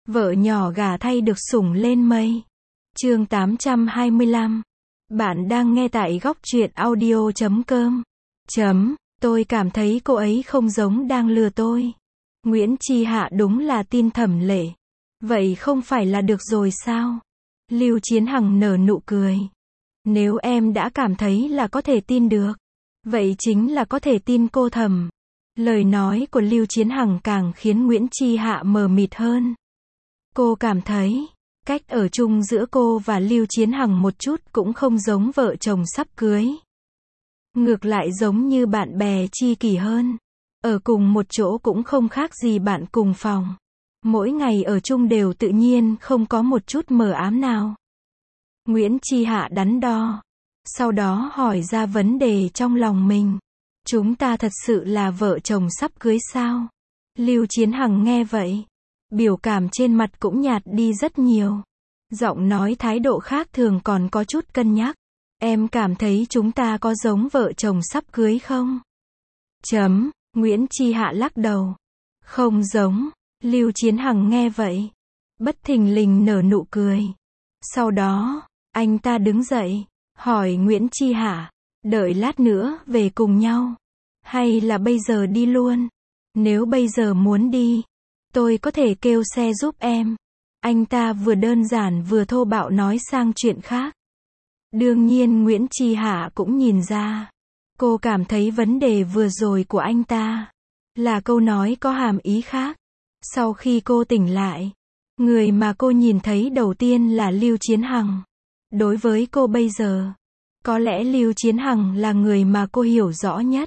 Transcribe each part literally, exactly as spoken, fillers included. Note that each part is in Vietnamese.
Vợ nhỏ gả thay được sủng lên mây. Chương tám trăm hai mươi lăm. Bạn đang nghe tại góc truyện audio chấm com. Chấm, tôi cảm thấy cô ấy không giống đang lừa tôi. Nguyễn Chi Hạ đúng là tin Thẩm Lệ. Vậy không phải là được rồi sao? Lưu Chiến Hằng nở nụ cười. Nếu em đã cảm thấy là có thể tin được, vậy chính là có thể tin cô Thẩm. Lời nói của Lưu Chiến Hằng càng khiến Nguyễn Chi Hạ mờ mịt hơn. Cô cảm thấy, cách ở chung giữa cô và Lưu Chiến Hằng một chút cũng không giống vợ chồng sắp cưới. Ngược lại giống như bạn bè tri kỷ hơn. Ở cùng một chỗ cũng không khác gì bạn cùng phòng. Mỗi ngày ở chung đều tự nhiên không có một chút mờ ám nào. Nguyễn Chi Hạ đắn đo. Sau đó hỏi ra vấn đề trong lòng mình. Chúng ta thật sự là vợ chồng sắp cưới sao? Lưu Chiến Hằng nghe vậy. Biểu cảm trên mặt cũng nhạt đi rất nhiều. Giọng nói thái độ khác thường còn có chút cân nhắc. Em cảm thấy chúng ta có giống vợ chồng sắp cưới không? Chấm, Nguyễn Chi Hạ lắc đầu. Không giống. Lưu Chiến Hằng nghe vậy. Bất thình lình nở nụ cười. Sau đó, anh ta đứng dậy, hỏi Nguyễn Chi Hạ, đợi lát nữa về cùng nhau. Hay là bây giờ đi luôn? Nếu bây giờ muốn đi, tôi có thể kêu xe giúp em. Anh ta vừa đơn giản vừa thô bạo nói sang chuyện khác. Đương nhiên Nguyễn Chi Hạ cũng nhìn ra. Cô cảm thấy vấn đề vừa rồi của anh ta là câu nói có hàm ý khác. Sau khi cô tỉnh lại, người mà cô nhìn thấy đầu tiên là Lưu Chiến Hằng. Đối với cô bây giờ, có lẽ Lưu Chiến Hằng là người mà cô hiểu rõ nhất.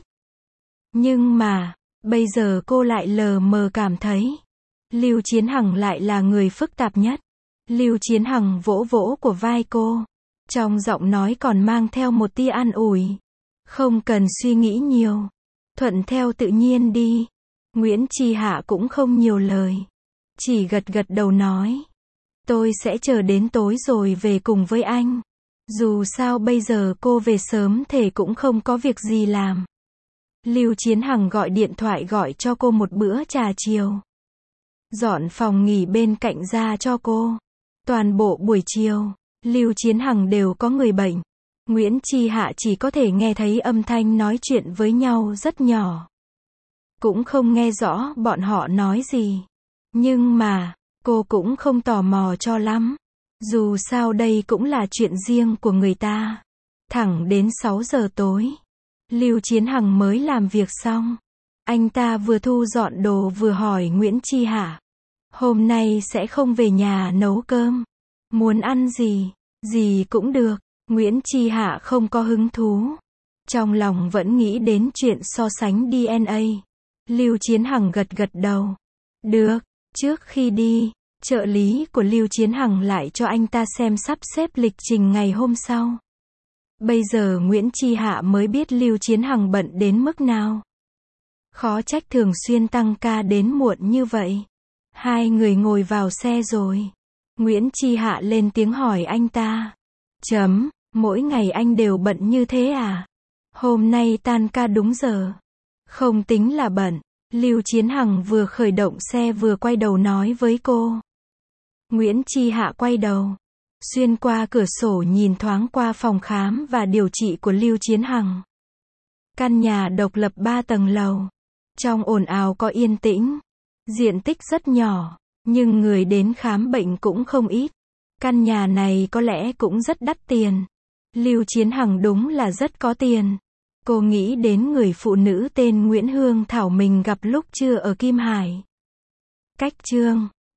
Nhưng mà, bây giờ cô lại lờ mờ cảm thấy Lưu Chiến Hằng lại là người phức tạp nhất. Lưu Chiến Hằng vỗ vỗ của vai cô. Trong giọng nói còn mang theo một tia an ủi. Không cần suy nghĩ nhiều. Thuận theo tự nhiên đi. Nguyễn Chi Hạ cũng không nhiều lời. Chỉ gật gật đầu nói. Tôi sẽ chờ đến tối rồi về cùng với anh. Dù sao bây giờ cô về sớm thể cũng không có việc gì làm. Lưu Chiến Hằng gọi điện thoại gọi cho cô một bữa trà chiều. Dọn phòng nghỉ bên cạnh ra cho cô. Toàn bộ buổi chiều, Lưu Chiến Hằng đều có người bệnh. Nguyễn Chi Hạ chỉ có thể nghe thấy âm thanh nói chuyện với nhau rất nhỏ. Cũng không nghe rõ bọn họ nói gì. Nhưng mà, cô cũng không tò mò cho lắm. Dù sao đây cũng là chuyện riêng của người ta. Thẳng đến sáu giờ tối, Lưu Chiến Hằng mới làm việc xong. Anh ta vừa thu dọn đồ vừa hỏi Nguyễn Chi Hạ. Hôm nay sẽ không về nhà nấu cơm. Muốn ăn gì? Gì cũng được. Nguyễn Chi Hạ không có hứng thú. Trong lòng vẫn nghĩ đến chuyện so sánh đê en a. Lưu Chiến Hằng gật gật đầu. Được. Trước khi đi, trợ lý của Lưu Chiến Hằng lại cho anh ta xem sắp xếp lịch trình ngày hôm sau. Bây giờ Nguyễn Chi Hạ mới biết Lưu Chiến Hằng bận đến mức nào. Khó trách thường xuyên tăng ca đến muộn như vậy. Hai người ngồi vào xe rồi. Nguyễn Chi Hạ lên tiếng hỏi anh ta. Chấm, mỗi ngày anh đều bận như thế à? Hôm nay tan ca đúng giờ. Không tính là bận. Lưu Chiến Hằng vừa khởi động xe vừa quay đầu nói với cô. Nguyễn Chi Hạ quay đầu. Xuyên qua cửa sổ nhìn thoáng qua phòng khám và điều trị của Lưu Chiến Hằng. Căn nhà độc lập ba tầng lầu. Trong ồn ào có yên tĩnh. Diện tích rất nhỏ, nhưng người đến khám bệnh cũng không ít. Căn nhà này có lẽ cũng rất đắt tiền. Lưu Chiến Hằng đúng là rất có tiền. Cô nghĩ đến người phụ nữ tên Nguyễn Hương Thảo mình gặp lúc chưa ở Kim Hải. Cách chương